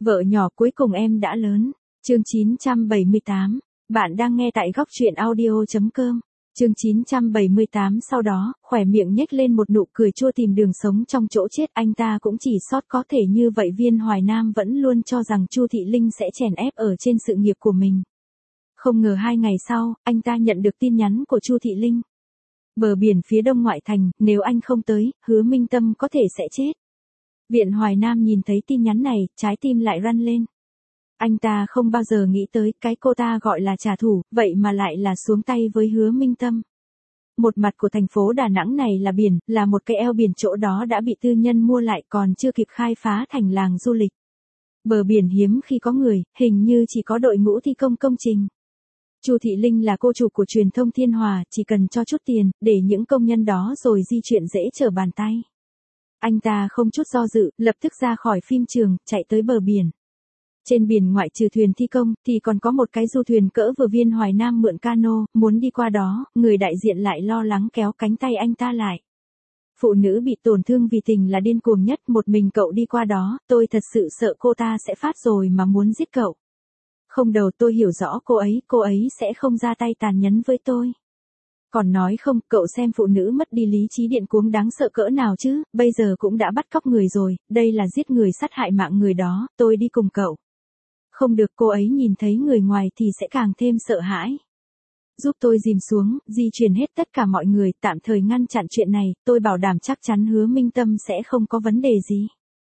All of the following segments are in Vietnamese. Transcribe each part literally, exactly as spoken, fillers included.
Vợ nhỏ cuối cùng em đã lớn. Chương chín trăm bảy mươi tám. Bạn đang nghe tại góc truyện audio chấm com. Chương chín trăm bảy mươi tám. Sau đó, khỏe miệng nhếch lên một nụ cười chua tìm đường sống trong chỗ chết. Anh ta cũng chỉ sót có thể như vậy. Viên Hoài Nam vẫn luôn cho rằng Chu Thị Linh sẽ chèn ép ở trên sự nghiệp của mình. Không ngờ hai ngày sau, anh ta nhận được tin nhắn của Chu Thị Linh. Bờ biển phía đông ngoại thành, nếu anh không tới, Hứa Minh Tâm có thể sẽ chết. Viện Hoài Nam nhìn thấy tin nhắn này, trái tim lại răn lên. Anh ta không bao giờ nghĩ tới cái cô ta gọi là trả thù, vậy mà lại là xuống tay với Hứa Minh Tâm. Một mặt của thành phố Đà Nẵng này là biển, là một cái eo biển, chỗ đó đã bị tư nhân mua lại còn chưa kịp khai phá thành làng du lịch. Bờ biển hiếm khi có người, hình như chỉ có đội ngũ thi công công trình. Chu Thị Linh là cô chủ của truyền thông Thiên Hòa, chỉ cần cho chút tiền, để những công nhân đó rồi di chuyển dễ trở bàn tay. Anh ta không chút do dự, lập tức ra khỏi phim trường, chạy tới bờ biển. Trên biển ngoại trừ thuyền thi công, thì còn có một cái du thuyền cỡ vừa. Viên Hoài Nam mượn cano, muốn đi qua đó, người đại diện lại lo lắng kéo cánh tay anh ta lại. Phụ nữ bị tổn thương vì tình là điên cuồng nhất, một mình cậu đi qua đó, tôi thật sự sợ cô ta sẽ phát rồi mà muốn giết cậu. Không đầu tôi hiểu rõ cô ấy, cô ấy sẽ không ra tay tàn nhẫn với tôi. Còn nói không, cậu xem phụ nữ mất đi lý trí điên cuồng đáng sợ cỡ nào chứ, bây giờ cũng đã bắt cóc người rồi, đây là giết người sát hại mạng người đó, tôi đi cùng cậu. Không được, cô ấy nhìn thấy người ngoài thì sẽ càng thêm sợ hãi. Giúp tôi dìm xuống, di chuyển hết tất cả mọi người, tạm thời ngăn chặn chuyện này, tôi bảo đảm chắc chắn Hứa Minh Tâm sẽ không có vấn đề gì.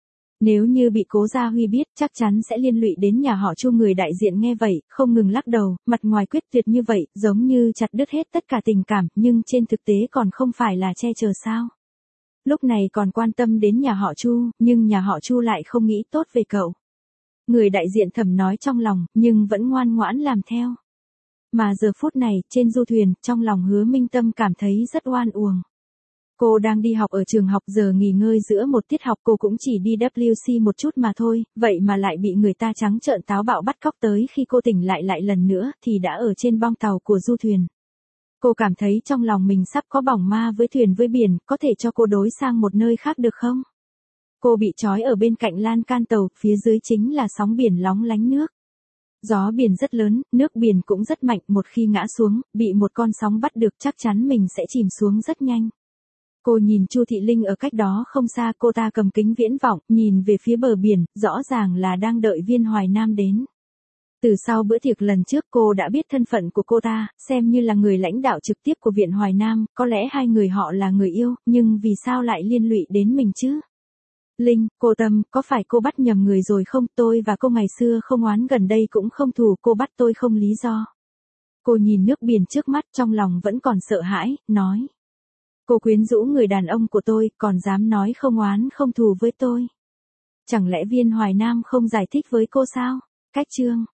Nếu như bị Cố Gia Huy biết, chắc chắn sẽ liên lụy đến nhà họ Chu. Người đại diện nghe vậy, không ngừng lắc đầu, mặt ngoài quyết tuyệt như vậy, giống như chặt đứt hết tất cả tình cảm, nhưng trên thực tế còn không phải là che chở sao. Lúc này còn quan tâm đến nhà họ Chu, nhưng nhà họ Chu lại không nghĩ tốt về cậu. Người đại diện thầm nói trong lòng, nhưng vẫn ngoan ngoãn làm theo. Mà giờ phút này, trên du thuyền, trong lòng Hứa Minh Tâm cảm thấy rất oan uổng. Cô đang đi học ở trường học, giờ nghỉ ngơi giữa một tiết học, cô cũng chỉ đi vê kép xê một chút mà thôi, vậy mà lại bị người ta trắng trợn táo bạo bắt cóc. Tới khi cô tỉnh lại lại lần nữa, thì đã ở trên bong tàu của du thuyền. Cô cảm thấy trong lòng mình sắp có bỏng ma với thuyền với biển, có thể cho cô đối sang một nơi khác được không? Cô bị trói ở bên cạnh lan can tàu, phía dưới chính là sóng biển lóng lánh nước. Gió biển rất lớn, nước biển cũng rất mạnh, một khi ngã xuống, bị một con sóng bắt được chắc chắn mình sẽ chìm xuống rất nhanh. Cô nhìn Chu Thị Linh ở cách đó không xa, cô ta cầm kính viễn vọng, nhìn về phía bờ biển, rõ ràng là đang đợi Viên Hoài Nam đến. Từ sau bữa tiệc lần trước cô đã biết thân phận của cô ta, xem như là người lãnh đạo trực tiếp của Viện Hoài Nam, có lẽ hai người họ là người yêu, nhưng vì sao lại liên lụy đến mình chứ? Linh, cô Tâm, có phải cô bắt nhầm người rồi không? Tôi và cô ngày xưa không oán, gần đây cũng không thù, cô bắt tôi không lý do. Cô nhìn nước biển trước mắt, trong lòng vẫn còn sợ hãi, nói. Cô quyến rũ người đàn ông của tôi, còn dám nói không oán không thù với tôi. Chẳng lẽ Viên Hoài Nam không giải thích với cô sao? Cách chương.